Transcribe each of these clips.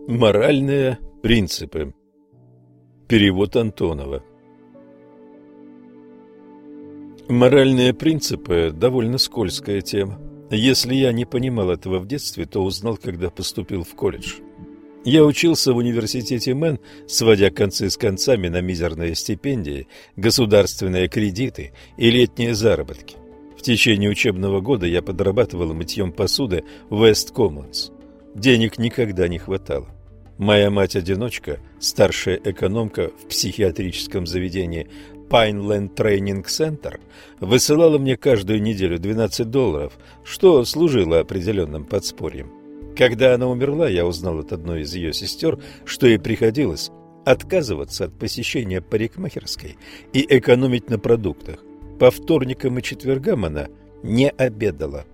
Моральные принципы. Перевод Антонова. Моральные принципы – довольно скользкая тема. Если я не понимал этого в детстве, то узнал, когда поступил в колледж. Я учился в университете Мэн, сводя концы с концами на мизерные стипендии, государственные кредиты и летние заработки. В течение учебного года я подрабатывал мытьем посуды в Вест-Коммонс. Денег никогда не хватало. Моя мать-одиночка, старшая экономка в психиатрическом заведении Пайнленд Трейнинг Центр, высылала мне каждую неделю $12, что служило определенным подспорьем. Когда она умерла, я узнал от одной из ее сестер, что ей приходилось отказываться от посещения парикмахерской и экономить на продуктах. По вторникам и четвергам она не обедала.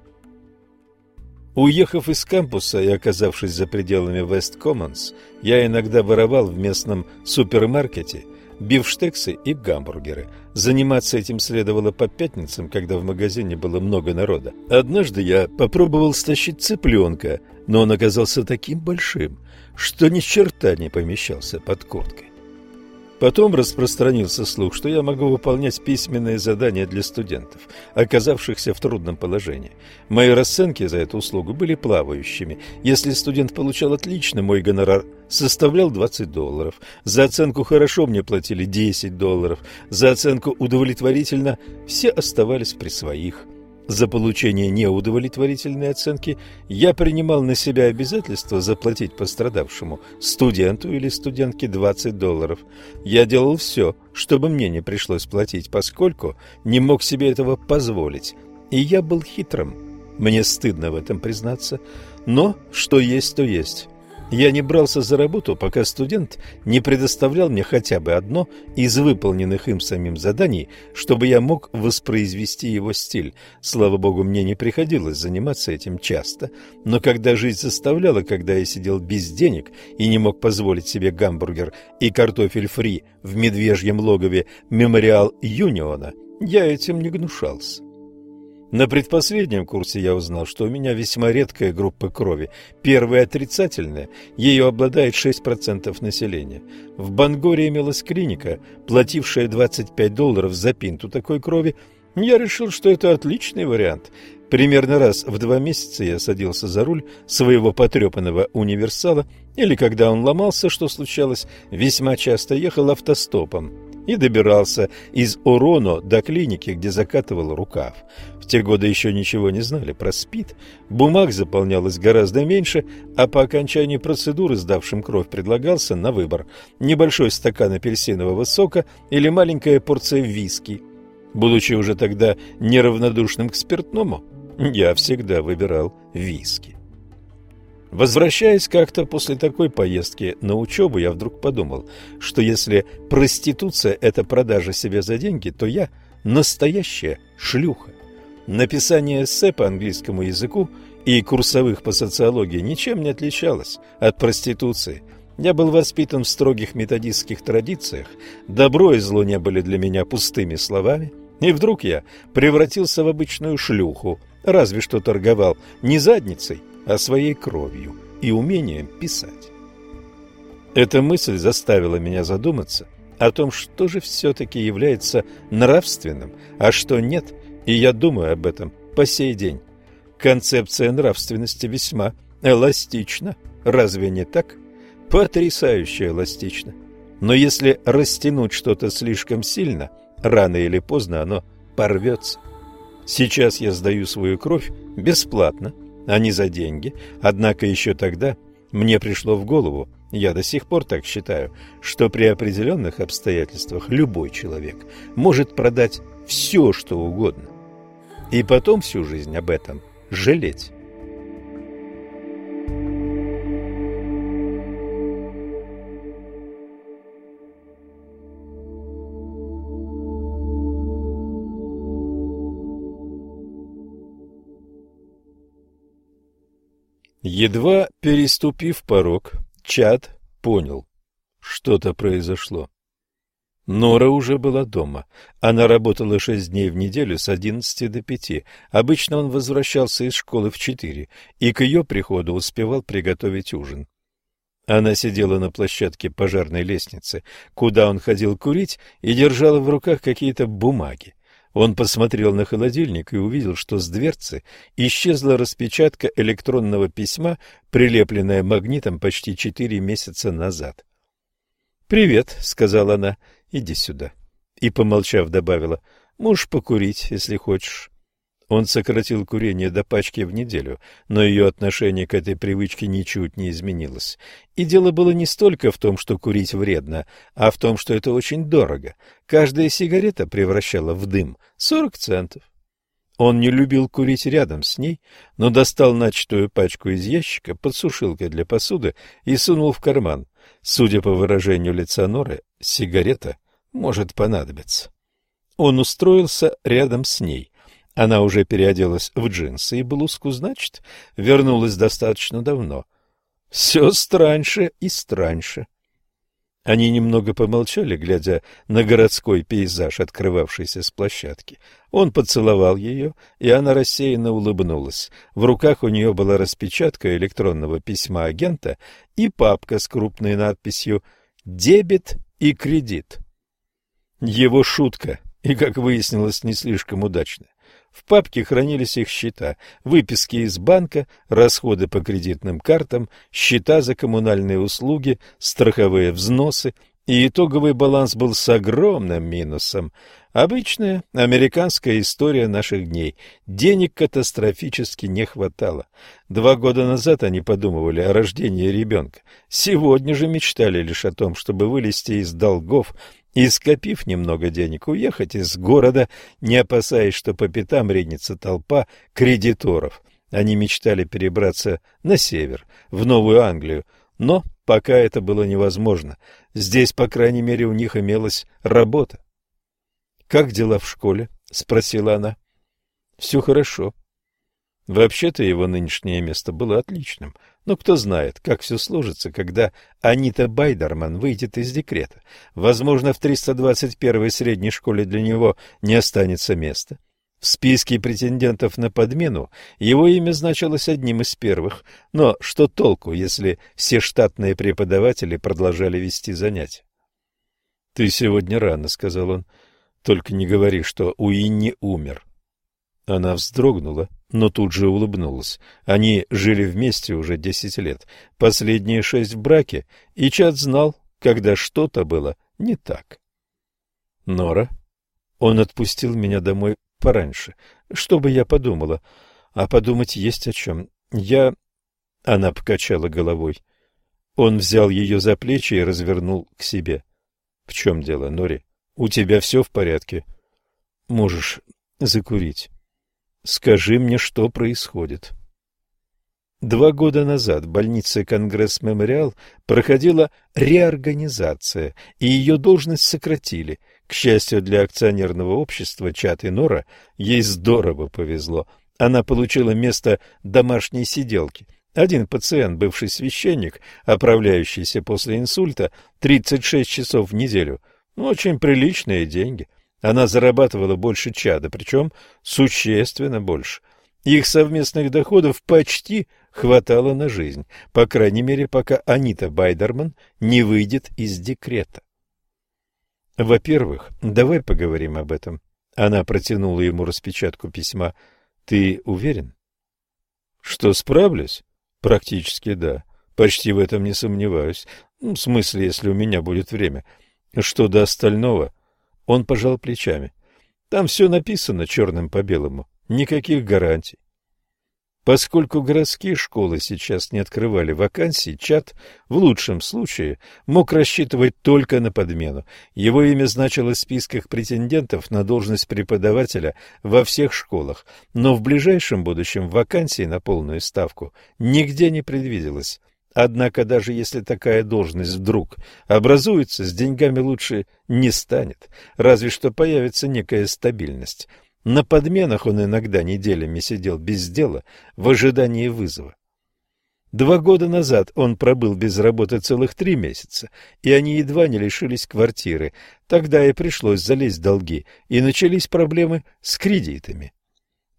Уехав из кампуса и оказавшись за пределами Вест-Коммонс, я иногда воровал в местном супермаркете бифштексы и гамбургеры. Заниматься этим следовало по пятницам, когда в магазине было много народа. Однажды я попробовал стащить цыпленка, но он оказался таким большим, что ни черта не помещался под курткой. Потом распространился слух, что я могу выполнять письменные задания для студентов, оказавшихся в трудном положении. Мои расценки за эту услугу были плавающими. Если студент получал отлично, мой гонорар составлял $20. За оценку «хорошо» мне платили $10. За оценку «удовлетворительно» все оставались при своих. За получение неудовлетворительной оценки я принимал на себя обязательство заплатить пострадавшему студенту или студентке $20. Я делал все, чтобы мне не пришлось платить, поскольку не мог себе этого позволить. И я был хитрым. Мне стыдно в этом признаться, но что есть, то есть. Я не брался за работу, пока студент не предоставлял мне хотя бы одно из выполненных им самим заданий, чтобы я мог воспроизвести его стиль. Слава богу, мне не приходилось заниматься этим часто, но когда жизнь заставляла, когда я сидел без денег и не мог позволить себе гамбургер и картофель фри в медвежьем логове Мемориал Юниона, я этим не гнушался. На предпоследнем курсе я узнал, что у меня весьма редкая группа крови. Первая отрицательная, ею обладает 6% населения. В Бангоре имелась клиника, платившая $25 за пинту такой крови. Я решил, что это отличный вариант. Примерно раз в 2 месяца я садился за руль своего потрепанного универсала, или когда он ломался, что случалось, весьма часто ехал автостопом и добирался из Ороно до клиники, где закатывал рукав. В те годы еще ничего не знали про СПИД, бумаг заполнялось гораздо меньше, а по окончании процедуры сдавшим кровь предлагался на выбор небольшой стакан апельсинового сока или маленькая порция виски. Будучи уже тогда неравнодушным к спиртному, я всегда выбирал виски. Возвращаясь как-то после такой поездки на учебу, я вдруг подумал, что если проституция – это продажа себя за деньги, то я настоящая шлюха. Написание эссе по английскому языку и курсовых по социологии ничем не отличалось от проституции. Я был воспитан в строгих методистских традициях, добро и зло не были для меня пустыми словами, и вдруг я превратился в обычную шлюху, разве что торговал не задницей, а своей кровью и умением писать. Эта мысль заставила меня задуматься о том, что же все-таки является нравственным, а что нет, и я думаю об этом по сей день. Концепция нравственности весьма эластична, разве не так? Потрясающе эластична. Но если растянуть что-то слишком сильно, рано или поздно оно порвется. Сейчас я сдаю свою кровь бесплатно, а не за деньги, однако еще тогда мне пришло в голову, я до сих пор так считаю, что при определенных обстоятельствах любой человек может продать все, что угодно, и потом всю жизнь об этом жалеть. Едва переступив порог, Чад понял, что-то произошло. Нора уже была дома. Она работала 6 дней в неделю с 11 до 5. Обычно он возвращался из школы в 4, и к ее приходу успевал приготовить ужин. Она сидела на площадке пожарной лестницы, куда он ходил курить, и держала в руках какие-то бумаги. Он посмотрел на холодильник и увидел, что с дверцы исчезла распечатка электронного письма, прилепленная магнитом почти 4 месяца назад. «Привет», — сказала она, — «иди сюда». И, помолчав, добавила: «Можешь покурить, если хочешь». Он сократил курение до пачки в неделю, но ее отношение к этой привычке ничуть не изменилось. И дело было не столько в том, что курить вредно, а в том, что это очень дорого. Каждая сигарета превращала в дым 40 центов. Он не любил курить рядом с ней, но достал начатую пачку из ящика под сушилкой для посуды и сунул в карман. Судя по выражению лица Норы, сигарета может понадобиться. Он устроился рядом с ней. Она уже переоделась в джинсы и блузку, значит, вернулась достаточно давно. Все страньше и страньше. Они немного помолчали, глядя на городской пейзаж, открывавшийся с площадки. Он поцеловал ее, и она рассеянно улыбнулась. В руках у нее была распечатка электронного письма агента и папка с крупной надписью «Дебет и кредит». Его шутка, и, как выяснилось, не слишком удачная. В папке хранились их счета, выписки из банка, расходы по кредитным картам, счета за коммунальные услуги, страховые взносы, и итоговый баланс был с огромным минусом. Обычная американская история наших дней. Денег катастрофически не хватало. 2 года назад они подумывали о рождении ребенка. Сегодня же мечтали лишь о том, чтобы вылезти из долгов и, скопив немного денег, уехать из города, не опасаясь, что по пятам ринется толпа кредиторов. Они мечтали перебраться на север, в Новую Англию, но пока это было невозможно. Здесь, по крайней мере, у них имелась работа. «Как дела в школе?» — спросила она. «Все хорошо». Вообще-то его нынешнее место было отличным, но кто знает, как все сложится, когда Анита Байдерман выйдет из декрета. Возможно, в 321-й средней школе для него не останется места. В списке претендентов на подмену его имя значилось одним из первых, но что толку, если все штатные преподаватели продолжали вести занятия? «Ты сегодня рано», — сказал он, — «только не говори, что Уинни умер». Она вздрогнула, но тут же улыбнулась. Они жили вместе уже 10 лет, последние 6 в браке, и Чад знал, когда что-то было не так. «Нора, он отпустил меня домой пораньше, чтобы я подумала. А подумать есть о чем. Она покачала головой. Он взял ее за плечи и развернул к себе. «В чем дело, Нори? У тебя все в порядке? Можешь закурить. Скажи мне, что происходит». 2 года назад в больнице Конгресс-Мемориал проходила реорганизация, и ее должность сократили. К счастью для акционерного общества Чад и Нора, ей здорово повезло. Она получила место домашней сиделки. Один пациент, бывший священник, оправляющийся после инсульта, 36 часов в неделю. Очень приличные деньги. Она зарабатывала больше Чада, причем существенно больше. Их совместных доходов почти хватало на жизнь, по крайней мере, пока Анита Байдерман не выйдет из декрета. «Во-первых, давай поговорим об этом». Она протянула ему распечатку письма. «Ты уверен?» «Что, справлюсь?» «Практически да. Почти в этом не сомневаюсь. В смысле, если у меня будет время. Что до остального?» Он пожал плечами. «Там все написано черным по белому. Никаких гарантий». Поскольку городские школы сейчас не открывали вакансий, Чад в лучшем случае мог рассчитывать только на подмену. Его имя значилось в списках претендентов на должность преподавателя во всех школах, но в ближайшем будущем вакансий на полную ставку нигде не предвиделось. Однако даже если такая должность вдруг образуется, с деньгами лучше не станет, разве что появится некая стабильность. На подменах он иногда неделями сидел без дела в ожидании вызова. 2 года назад он пробыл без работы целых 3 месяца, и они едва не лишились квартиры. Тогда и пришлось залезть в долги, и начались проблемы с кредитами.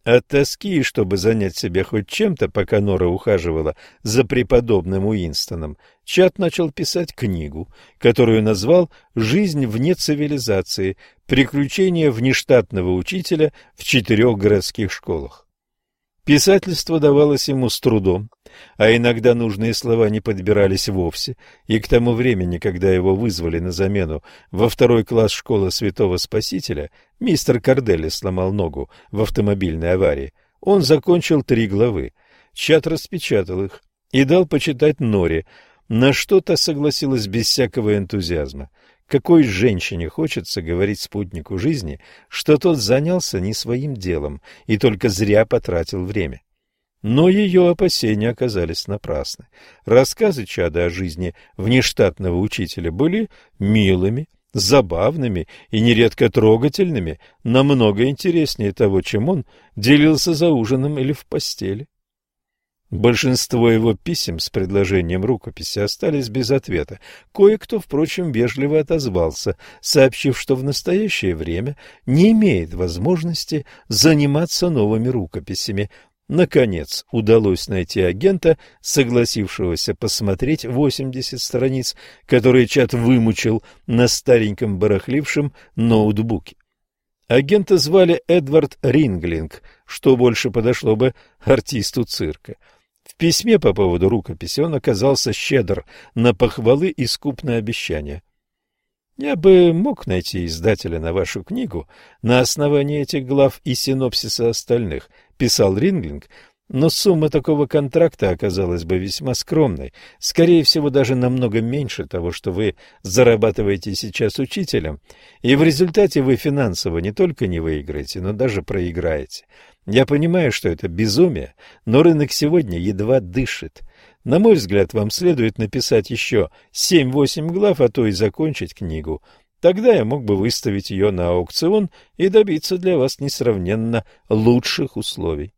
От тоски, чтобы занять себя хоть чем-то, пока Нора ухаживала за преподобным Уинстоном, Чад начал писать книгу, которую назвал «Жизнь вне цивилизации. Приключения внештатного учителя в 4 городских школах». Писательство давалось ему с трудом, а иногда нужные слова не подбирались вовсе, и к тому времени, когда его вызвали на замену во 2 класс школы Святого Спасителя, мистер Корделли сломал ногу в автомобильной аварии, он закончил 3 главы. Чад распечатал их и дал почитать Норе, на что та согласилась без всякого энтузиазма. Какой женщине хочется говорить спутнику жизни, что тот занялся не своим делом и только зря потратил время? Но ее опасения оказались напрасны. Рассказы Чада о жизни внештатного учителя были милыми, забавными и нередко трогательными, намного интереснее того, чем он делился за ужином или в постели. Большинство его писем с предложением рукописи остались без ответа. Кое-кто, впрочем, вежливо отозвался, сообщив, что в настоящее время не имеет возможности заниматься новыми рукописями. Наконец, удалось найти агента, согласившегося посмотреть 80 страниц, которые Чад вымучил на стареньком барахлившем ноутбуке. Агента звали Эдвард Ринглинг, что больше подошло бы артисту цирка. В письме по поводу рукописи он оказался щедр на похвалы и скуп на обещания. «Я бы мог найти издателя на вашу книгу на основании этих глав и синопсиса остальных», — писал Ринглинг, «но сумма такого контракта оказалась бы весьма скромной, скорее всего, даже намного меньше того, что вы зарабатываете сейчас учителем, и в результате вы финансово не только не выиграете, но даже проиграете. Я понимаю, что это безумие, но рынок сегодня едва дышит. На мой взгляд, вам следует написать еще 7-8 глав, а то и закончить книгу. Тогда я мог бы выставить ее на аукцион и добиться для вас несравненно лучших условий».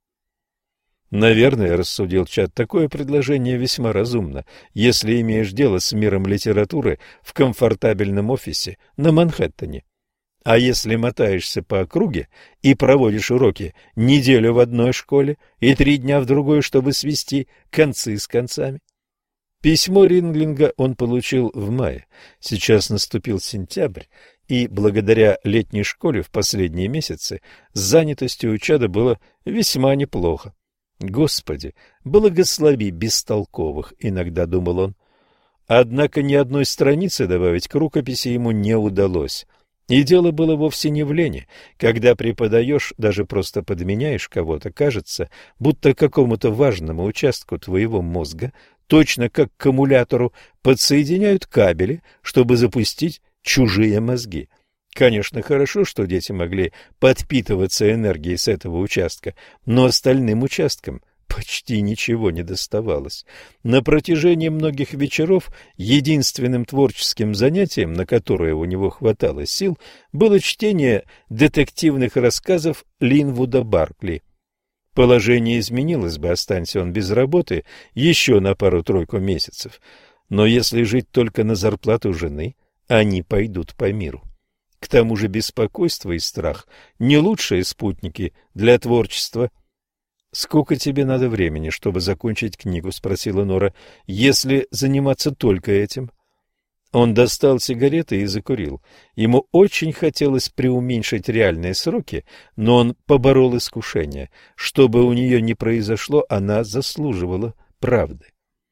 Наверное, рассудил Чад, такое предложение весьма разумно, если имеешь дело с миром литературы в комфортабельном офисе на Манхэттене. А если мотаешься по округе и проводишь уроки неделю в одной школе и 3 дня в другой, чтобы свести концы с концами? Письмо Ринглинга он получил в мае. Сейчас наступил сентябрь, и благодаря летней школе в последние месяцы с занятостью у Чада было весьма неплохо. «Господи, благослови бестолковых», — иногда думал он. Однако ни одной страницы добавить к рукописи ему не удалось. И дело было вовсе не в лени. Когда преподаешь, даже просто подменяешь кого-то, кажется, будто какому-то важному участку твоего мозга, точно как к аккумулятору, подсоединяют кабели, чтобы запустить чужие мозги. Конечно, хорошо, что дети могли подпитываться энергией с этого участка, но остальным участкам почти ничего не доставалось. На протяжении многих вечеров единственным творческим занятием, на которое у него хватало сил, было чтение детективных рассказов Линвуда Баркли. Положение изменилось бы, останься он без работы еще на 2-3 месяцев. Но если жить только на зарплату жены, они пойдут по миру. К тому же беспокойство и страх – не лучшие спутники для творчества. «Сколько тебе надо времени, чтобы закончить книгу?» – спросила Нора. «Если заниматься только этим?» Он достал сигареты и закурил. Ему очень хотелось преуменьшить реальные сроки, но он поборол искушение. Что бы у нее ни произошло, она заслуживала правды.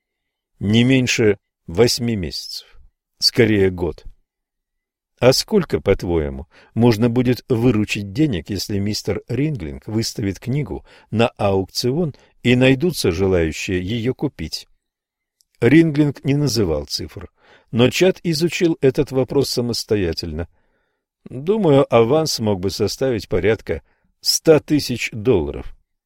Не меньше 8 месяцев. Скорее, год. А сколько, по-твоему, можно будет выручить денег, если мистер Ринглинг выставит книгу на аукцион и найдутся желающие ее купить? Ринглинг не называл цифр, но Чад изучил этот вопрос самостоятельно. Думаю, аванс мог бы составить порядка $100 000.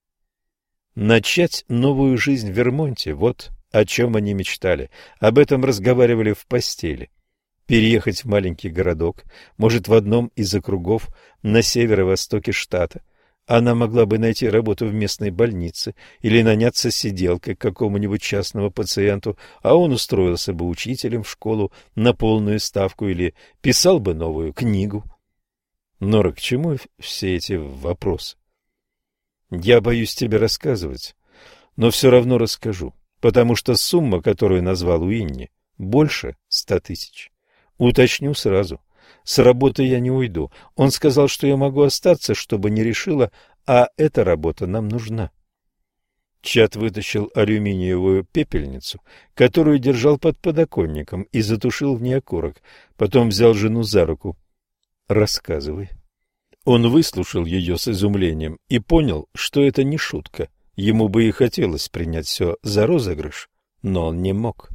Начать новую жизнь в Вермонте — вот о чем они мечтали, об этом разговаривали в постели. Переехать в маленький городок, может, в одном из округов на северо-востоке штата. Она могла бы найти работу в местной больнице или наняться сиделкой к какому-нибудь частному пациенту, а он устроился бы учителем в школу на полную ставку или писал бы новую книгу. Нора, к чему все эти вопросы? Я боюсь тебе рассказывать, но все равно расскажу, потому что сумма, которую назвал Уинни, больше 100 тысяч. Уточню сразу. С работы я не уйду. Он сказал, что я могу остаться, чтобы не решила, а эта работа нам нужна. Чад вытащил алюминиевую пепельницу, которую держал под подоконником, и затушил в ней окурок. Потом взял жену за руку. «Рассказывай». Он выслушал ее с изумлением и понял, что это не шутка. Ему бы и хотелось принять все за розыгрыш, но он не мог.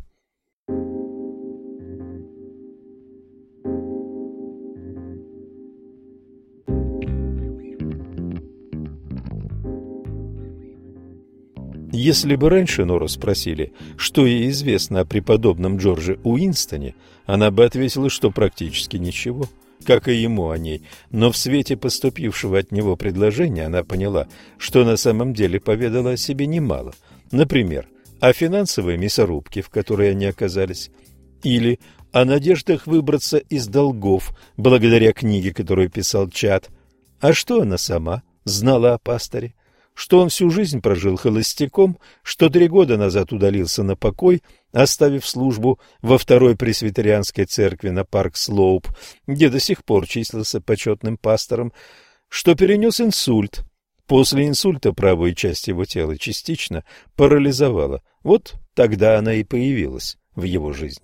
Если бы раньше Нору спросили, что ей известно о преподобном Джордже Уинстоне, она бы ответила, что практически ничего, как и ему о ней. Но в свете поступившего от него предложения она поняла, что на самом деле поведала о себе немало. Например, о финансовой мясорубке, в которой они оказались, или о надеждах выбраться из долгов благодаря книге, которую писал Чад. А что она сама знала о пасторе? Что он всю жизнь прожил холостяком, что 3 года назад удалился на покой, оставив службу во второй пресвитерианской церкви на Парк-Слоуп, где до сих пор числился почетным пастором, что перенес инсульт. После инсульта правую часть его тела частично парализовала. Вот тогда она и появилась в его жизни.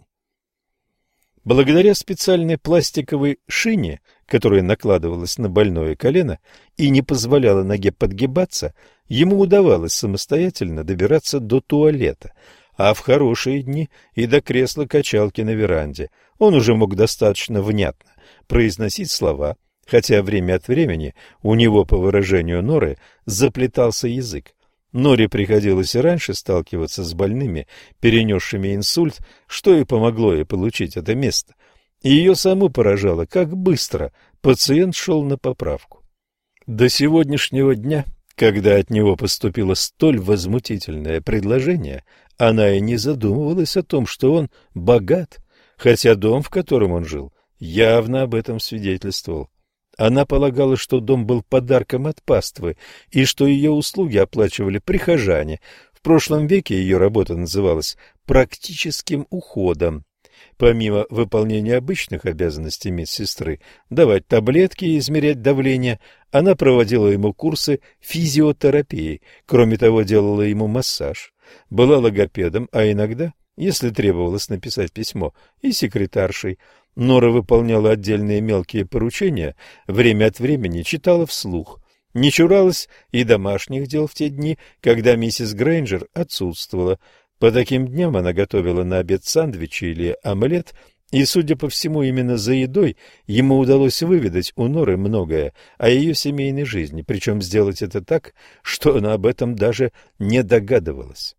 Благодаря специальной пластиковой шине, которая накладывалась на больное колено и не позволяла ноге подгибаться, ему удавалось самостоятельно добираться до туалета, а в хорошие дни и до кресла-качалки на веранде. Он уже мог достаточно внятно произносить слова, хотя время от времени у него, по выражению Норы, заплетался язык. Норе приходилось и раньше сталкиваться с больными, перенесшими инсульт, что и помогло ей получить это место. И ее саму поражало, как быстро пациент шел на поправку. До сегодняшнего дня, когда от него поступило столь возмутительное предложение, она и не задумывалась о том, что он богат, хотя дом, в котором он жил, явно об этом свидетельствовал. Она полагала, что дом был подарком от паствы и что ее услуги оплачивали прихожане. В прошлом веке ее работа называлась практическим уходом. Помимо выполнения обычных обязанностей медсестры, давать таблетки и измерять давление, она проводила ему курсы физиотерапии, кроме того, делала ему массаж, была логопедом, а иногда, если требовалось написать письмо, и секретаршей. Нора выполняла отдельные мелкие поручения, время от времени читала вслух, не чуралась и домашних дел в те дни, когда миссис Грейнджер отсутствовала. По таким дням она готовила на обед сэндвичи или омлет, и, судя по всему, именно за едой ему удалось выведать у Норы многое о ее семейной жизни, причем сделать это так, что она об этом даже не догадывалась.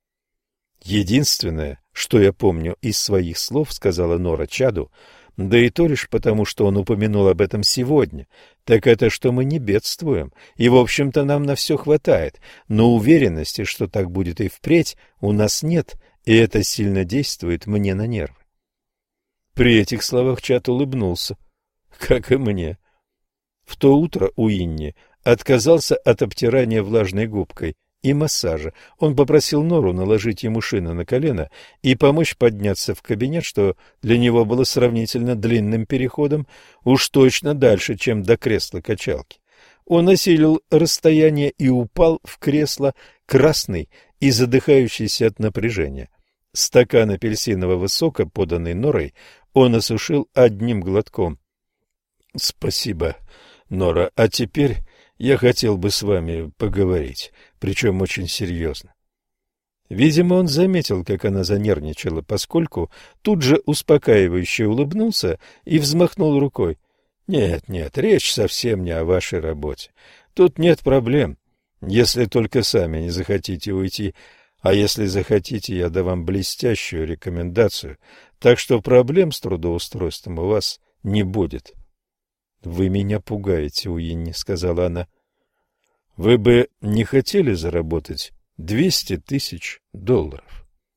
«Единственное, что я помню из своих слов, — сказала Нора Чаду, — да и то лишь потому, что он упомянул об этом сегодня, так это, что мы не бедствуем, и, в общем-то, нам на все хватает, но уверенности, что так будет и впредь, у нас нет, и это сильно действует мне на нервы». При этих словах Чад улыбнулся, как и мне. В то утро Уинни отказался от обтирания влажной губкой и массажа. Он попросил Нору наложить ему шины на колено и помочь подняться в кабинет, что для него было сравнительно длинным переходом, уж точно дальше, чем до кресла-качалки. Он осилил расстояние и упал в кресло, красный и задыхающийся от напряжения. Стакан апельсинового сока, поданный Норой, он осушил одним глотком. — Спасибо, Нора, а теперь я хотел бы с вами поговорить, причем очень серьезно. Видимо, он заметил, как она занервничала, поскольку тут же успокаивающе улыбнулся и взмахнул рукой. Нет, речь совсем не о вашей работе. Тут нет проблем, если только сами не захотите уйти. А если захотите, я дам вам блестящую рекомендацию, так что проблем с трудоустройством у вас не будет. — Вы меня пугаете, Уинни, — сказала она. — Вы бы не хотели заработать $200,000?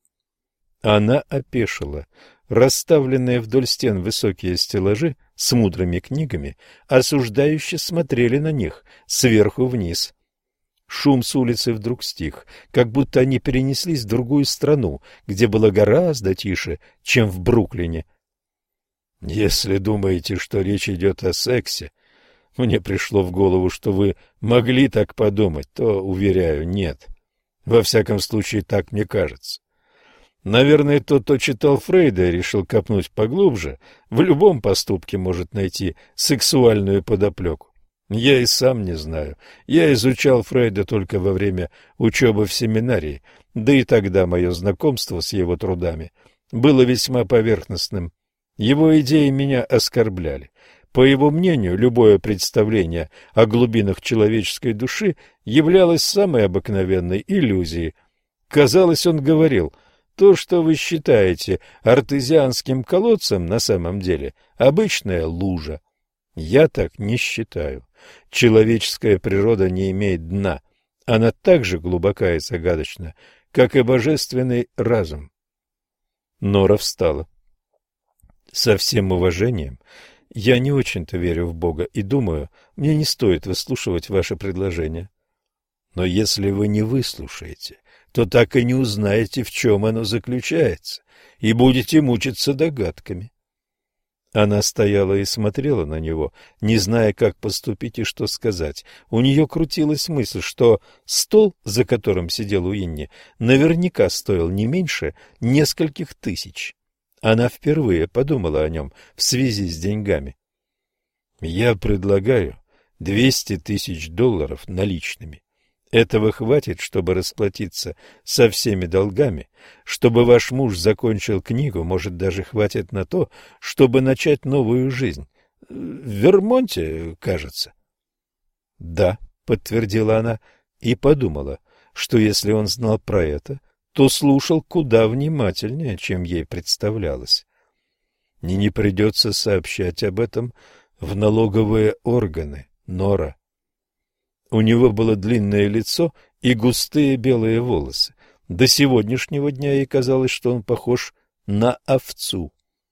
Она опешила. Расставленные вдоль стен высокие стеллажи с мудрыми книгами осуждающе смотрели на них сверху вниз. Шум с улицы вдруг стих, как будто они перенеслись в другую страну, где было гораздо тише, чем в Бруклине. Если думаете, что речь идет о сексе, мне пришло в голову, что вы могли так подумать, то, уверяю, нет. Во всяком случае, так мне кажется. Наверное, тот, кто читал Фрейда и решил копнуть поглубже, в любом поступке может найти сексуальную подоплеку. Я и сам не знаю. Я изучал Фрейда только во время учебы в семинарии, да и тогда мое знакомство с его трудами было весьма поверхностным. Его идеи меня оскорбляли. По его мнению, любое представление о глубинах человеческой души являлось самой обыкновенной иллюзией. Казалось, он говорил: то, что вы считаете артезианским колодцем, на самом деле обычная лужа. Я так не считаю. Человеческая природа не имеет дна. Она так же глубока и загадочна, как и божественный разум. Нора встала. Со всем уважением, я не очень-то верю в Бога и думаю, мне не стоит выслушивать ваше предложение. Но если вы не выслушаете, то так и не узнаете, в чем оно заключается, и будете мучиться догадками. Она стояла и смотрела на него, не зная, как поступить и что сказать. У нее крутилась мысль, что стол, за которым сидел Уинни, наверняка стоил не меньше нескольких тысяч. Она впервые подумала о нем в связи с деньгами. «Я предлагаю $200,000 наличными. Этого хватит, чтобы расплатиться со всеми долгами, чтобы ваш муж закончил книгу, может, даже хватит на то, чтобы начать новую жизнь. В Вермонте, кажется». «Да», — подтвердила она и подумала, что если он знал про это, то слушал куда внимательнее, чем ей представлялось. И не придется сообщать об этом в налоговые органы, Нора. У него было длинное лицо и густые белые волосы. До сегодняшнего дня ей казалось, что он похож на овцу.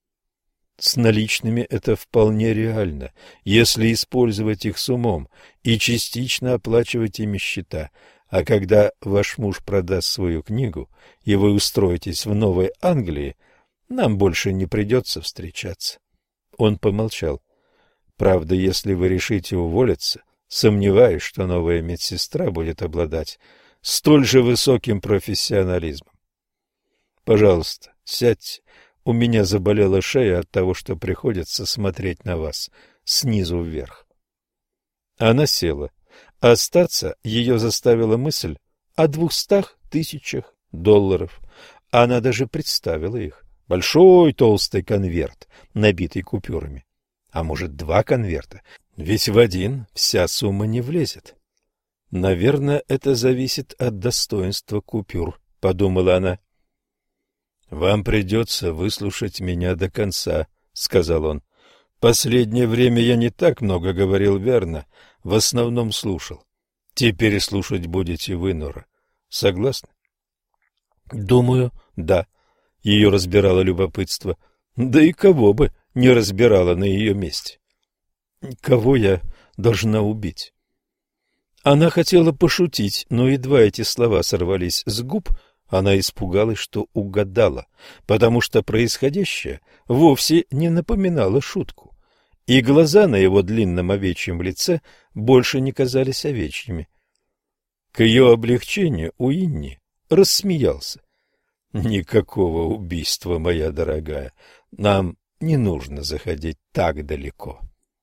С наличными это вполне реально, если использовать их с умом и частично оплачивать ими счета. А когда ваш муж продаст свою книгу, и вы устроитесь в Новой Англии, нам больше не придется встречаться. Он помолчал. Правда, если вы решите уволиться, сомневаюсь, что новая медсестра будет обладать столь же высоким профессионализмом. Пожалуйста, сядьте. У меня заболела шея от того, что приходится смотреть на вас снизу вверх. Она села. Остаться ее заставила мысль о $200,000. Она даже представила их. Большой толстый конверт, набитый купюрами. А может, 2 конверта? Ведь в один вся сумма не влезет. Наверное, это зависит от достоинства купюр, подумала она. Вам придется выслушать меня до конца, сказал он. Последнее время я не так много говорил верно, в основном слушал. Теперь слушать будете вы, Нора. Согласны? Думаю, да. Ее разбирало любопытство. Да и кого бы не разбирало на ее месте. Кого я должна убить? Она хотела пошутить, но едва эти слова сорвались с губ, она испугалась, что угадала, потому что происходящее вовсе не напоминало шутку. И глаза на его длинном овечьем лице больше не казались овечьими. К ее облегчению Уинни рассмеялся. «Никакого убийства, моя дорогая, нам не нужно заходить так далеко».